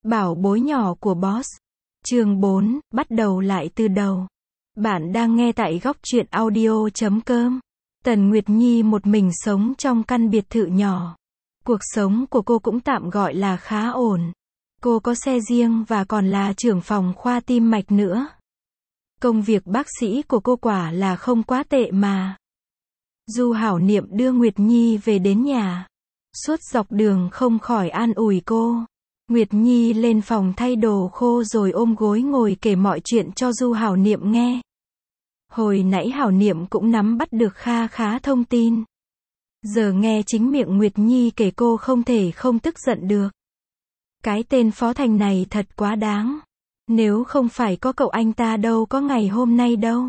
Bảo bối nhỏ của boss. Chương 4, bắt đầu lại từ đầu. Bạn đang nghe tại góc truyện audio.com. Tần Nguyệt Nhi một mình sống trong căn biệt thự nhỏ. Cuộc sống của cô cũng tạm gọi là khá ổn. Cô có xe riêng và còn là trưởng phòng khoa tim mạch nữa. Công việc bác sĩ của cô quả là không quá tệ mà. Du Hảo Niệm đưa Nguyệt Nhi về đến nhà. Suốt dọc đường không khỏi an ủi cô. Nguyệt Nhi lên phòng thay đồ khô rồi ôm gối ngồi kể mọi chuyện cho Du Hảo Niệm nghe. Hồi nãy Hảo Niệm cũng nắm bắt được kha khá thông tin. Giờ nghe chính miệng Nguyệt Nhi kể cô không thể không tức giận được. Cái tên Phó Thành này thật quá đáng. Nếu không phải có cậu anh ta đâu có ngày hôm nay đâu.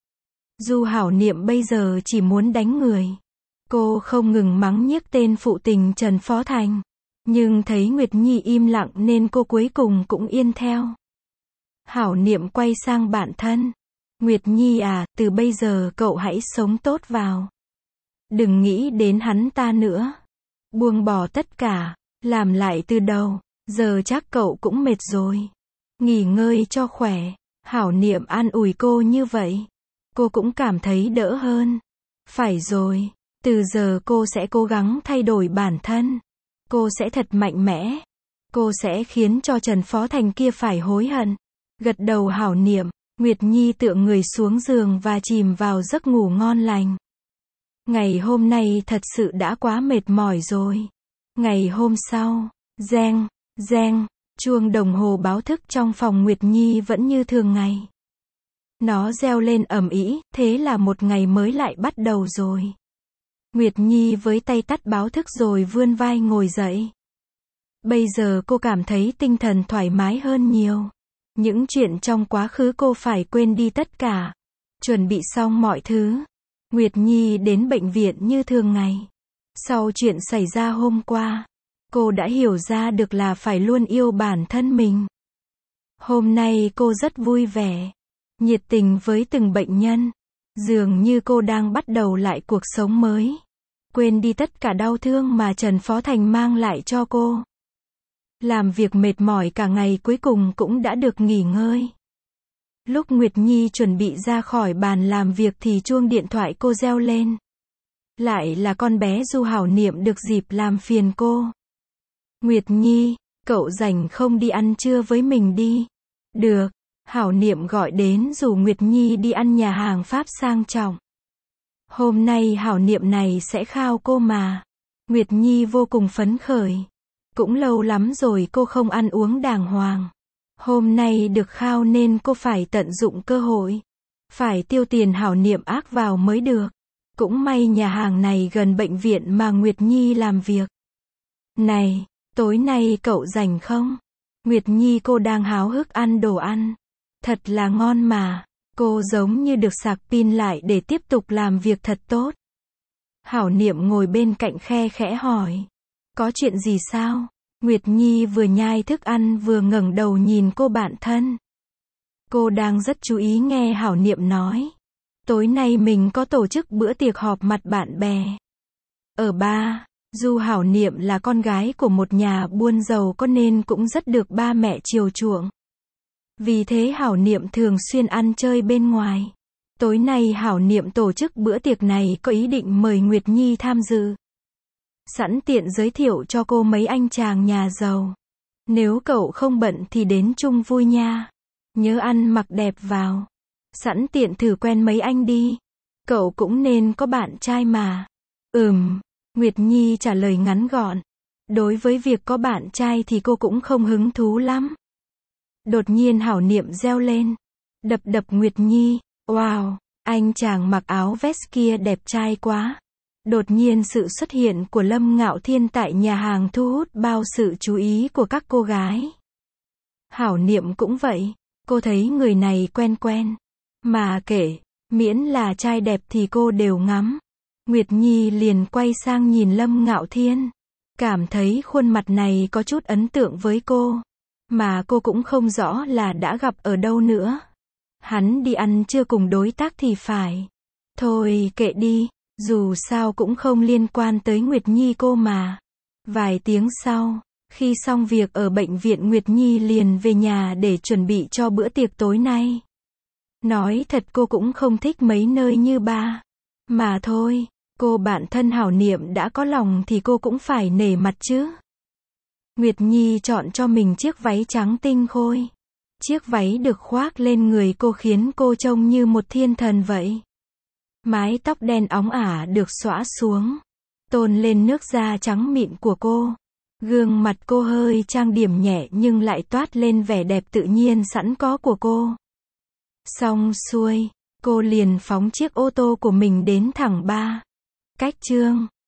Du Hảo Niệm bây giờ chỉ muốn đánh người. Cô không ngừng mắng nhiếc tên phụ tình Trần Phó Thành. Nhưng thấy Nguyệt Nhi im lặng nên cô cuối cùng cũng yên theo. Hảo Niệm quay sang bạn thân. Nguyệt Nhi à, từ bây giờ cậu hãy sống tốt vào. Đừng nghĩ đến hắn ta nữa. Buông bỏ tất cả, làm lại từ đầu. Giờ chắc cậu cũng mệt rồi. Nghỉ ngơi cho khỏe. Hảo Niệm an ủi cô như vậy. Cô cũng cảm thấy đỡ hơn. Phải rồi, từ giờ cô sẽ cố gắng thay đổi bản thân. Cô sẽ thật mạnh mẽ. Cô sẽ khiến cho Trần Phó Thành kia phải hối hận. Gật đầu Hảo Niệm, Nguyệt Nhi tựa người xuống giường và chìm vào giấc ngủ ngon lành. Ngày hôm nay thật sự đã quá mệt mỏi rồi. Ngày hôm sau, reng, reng, chuông đồng hồ báo thức trong phòng Nguyệt Nhi vẫn như thường ngày. Nó reo lên ầm ĩ, thế là một ngày mới lại bắt đầu rồi. Nguyệt Nhi với tay tắt báo thức rồi vươn vai ngồi dậy. Bây giờ cô cảm thấy tinh thần thoải mái hơn nhiều. Những chuyện trong quá khứ cô phải quên đi tất cả. Chuẩn bị xong mọi thứ. Nguyệt Nhi đến bệnh viện như thường ngày. Sau chuyện xảy ra hôm qua, cô đã hiểu ra được là phải luôn yêu bản thân mình. Hôm nay cô rất vui vẻ, nhiệt tình với từng bệnh nhân. Dường như cô đang bắt đầu lại cuộc sống mới. Quên đi tất cả đau thương mà Trần Phó Thành mang lại cho cô. Làm việc mệt mỏi cả ngày cuối cùng cũng đã được nghỉ ngơi. Lúc Nguyệt Nhi chuẩn bị ra khỏi bàn làm việc thì chuông điện thoại cô reo lên. Lại là con bé Du Hảo Niệm được dịp làm phiền cô. Nguyệt Nhi, cậu rảnh không đi ăn trưa với mình đi? Được. Hảo Niệm gọi đến rủ Nguyệt Nhi đi ăn nhà hàng Pháp sang trọng. Hôm nay Hảo Niệm này sẽ khao cô mà. Nguyệt Nhi vô cùng phấn khởi. Cũng lâu lắm rồi cô không ăn uống đàng hoàng. Hôm nay được khao nên cô phải tận dụng cơ hội. Phải tiêu tiền Hảo Niệm ác vào mới được. Cũng may nhà hàng này gần bệnh viện mà Nguyệt Nhi làm việc. Này, tối nay cậu rảnh không? Nguyệt Nhi cô đang háo hức ăn đồ ăn. Thật là ngon mà. Cô giống như được sạc pin lại để tiếp tục làm việc thật tốt. Hảo Niệm ngồi bên cạnh khe khẽ hỏi. Có chuyện gì sao? Nguyệt Nhi vừa nhai thức ăn vừa ngẩng đầu nhìn cô bạn thân. Cô đang rất chú ý nghe Hảo Niệm nói. Tối nay mình có tổ chức bữa tiệc họp mặt bạn bè. Ở ba, Du Hảo Niệm là con gái của một nhà buôn giàu có nên cũng rất được ba mẹ chiều chuộng. Vì thế Hảo Niệm thường xuyên ăn chơi bên ngoài. Tối nay Hảo Niệm tổ chức bữa tiệc này có ý định mời Nguyệt Nhi tham dự. Sẵn tiện giới thiệu cho cô mấy anh chàng nhà giàu. Nếu cậu không bận thì đến chung vui nha. Nhớ ăn mặc đẹp vào. Sẵn tiện thử quen mấy anh đi. Cậu cũng nên có bạn trai mà. Nguyệt Nhi trả lời ngắn gọn. Đối với việc có bạn trai thì cô cũng không hứng thú lắm. Đột nhiên Hảo Niệm reo lên. Đập đập Nguyệt Nhi. Wow, anh chàng mặc áo vest kia đẹp trai quá. Đột nhiên sự xuất hiện của Lâm Ngạo Thiên tại nhà hàng thu hút bao sự chú ý của các cô gái. Hảo Niệm cũng vậy. Cô thấy người này quen quen. Mà kể, miễn là trai đẹp thì cô đều ngắm. Nguyệt Nhi liền quay sang nhìn Lâm Ngạo Thiên. Cảm thấy khuôn mặt này có chút ấn tượng với cô. Mà cô cũng không rõ là đã gặp ở đâu nữa. Hắn đi ăn trưa cùng đối tác thì phải. Thôi kệ đi, dù sao cũng không liên quan tới Nguyệt Nhi cô mà. Vài tiếng sau, Khi xong việc ở bệnh viện Nguyệt Nhi liền về nhà để chuẩn bị cho bữa tiệc tối nay. Nói thật cô cũng không thích mấy nơi như ba. Mà thôi, cô bạn thân Hảo Niệm đã có lòng thì cô cũng phải nể mặt chứ. Nguyệt Nhi chọn cho mình chiếc váy trắng tinh khôi. Chiếc váy được khoác lên người cô khiến cô trông như một thiên thần vậy. Mái tóc đen óng ả được xõa xuống, tôn lên nước da trắng mịn của cô. Gương mặt cô hơi trang điểm nhẹ nhưng lại toát lên vẻ đẹp tự nhiên sẵn có của cô. Xong xuôi, cô liền phóng chiếc ô tô của mình đến thẳng ba. Cách Chương.